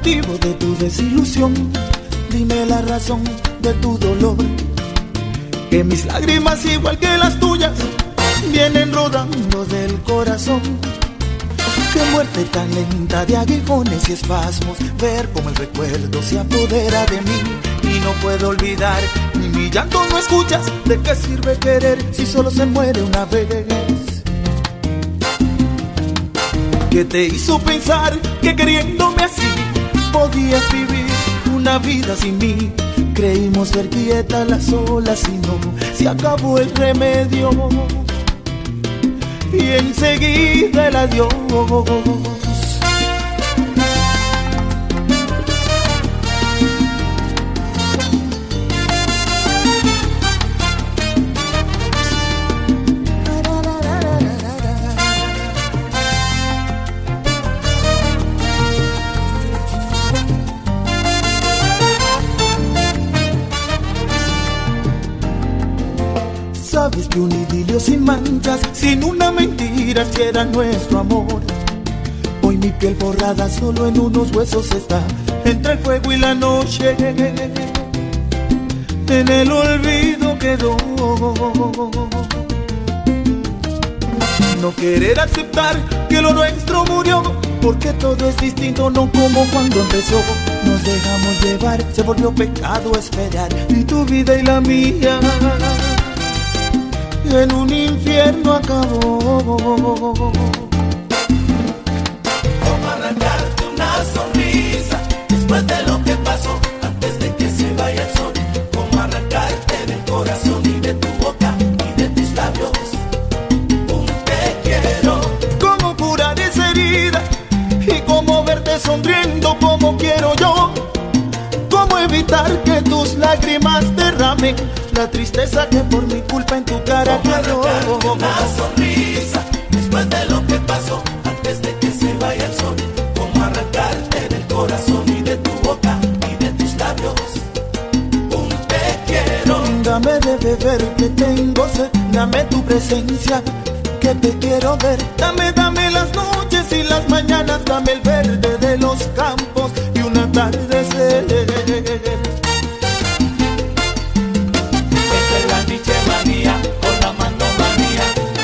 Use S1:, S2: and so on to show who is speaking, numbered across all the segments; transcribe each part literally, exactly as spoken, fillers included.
S1: motivo de tu desilusión, dime la razón de tu dolor. Que mis lágrimas, igual que las tuyas, vienen rodando del corazón. Qué muerte tan lenta de aguijones y espasmos, ver como el recuerdo se apodera de mí. Y no puedo olvidar, ni mi llanto no escuchas. ¿De qué sirve querer si solo se muere una vez? ¿Qué te hizo pensar que queriéndome así podías vivir una vida sin mí? Creímos ver quieta las olas y no, se acabó el remedio y enseguida el adiós. Sabes que un idilio sin manchas, sin una mentira, si era nuestro amor. Hoy mi piel borrada solo en unos huesos está, entre el fuego y la noche, en el olvido quedó. No querer aceptar que lo nuestro murió, porque todo es distinto, no como cuando empezó. Nos dejamos llevar, se volvió pecado esperar, y tu vida y la mía en un infierno acabó.
S2: ¿Cómo arrancarte una sonrisa después de lo que pasó, antes de que se vaya el sol? ¿Cómo arrancarte del corazón y de tu boca y de tus labios un te quiero?
S1: ¿Cómo curar esa herida y cómo verte sonriendo como quiero yo? ¿Cómo evitar que tus lágrimas derramen la tristeza que por mi culpa en tu cara quedó?
S2: Una sonrisa después de lo que pasó, antes de que se vaya el sol. Cómo arrancarte del corazón y de tu boca y de tus labios un te quiero.
S1: Dame de beber que tengo sed, dame tu presencia que te quiero ver. Dame, dame las noches y las mañanas, dame el verde de los campos y un atardecer.
S2: La dicha manía o la mandomanía.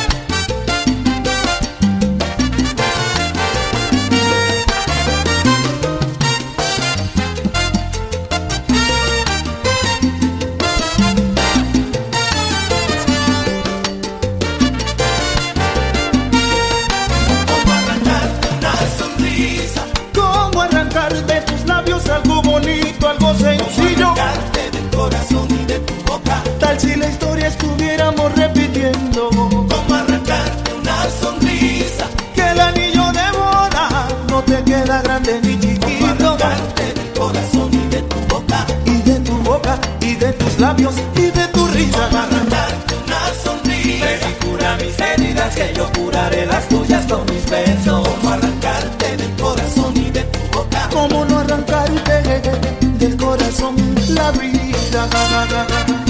S2: ¿Cómo arrancarte una sonrisa?
S1: ¿Cómo arrancar de tus labios algo bonito, algo sencillo?
S2: ¿Cómo arrancarte del corazón y de tu boca?
S1: Tal si la historia estuviéramos repitiendo.
S2: ¿Cómo arrancarte una sonrisa?
S1: Que el anillo de boda no te queda grande ni chiquito.
S2: ¿Cómo arrancarte del corazón y de tu boca?
S1: Y de tu boca, y de tus labios, y de tu risa.
S2: ¿Cómo arrancarte una sonrisa?
S1: Ven y cura mis heridas, que yo curaré las tuyas con mis besos.
S2: ¿Cómo arrancarte del corazón y de tu boca?
S1: ¿Cómo no arrancarte del corazón la vida?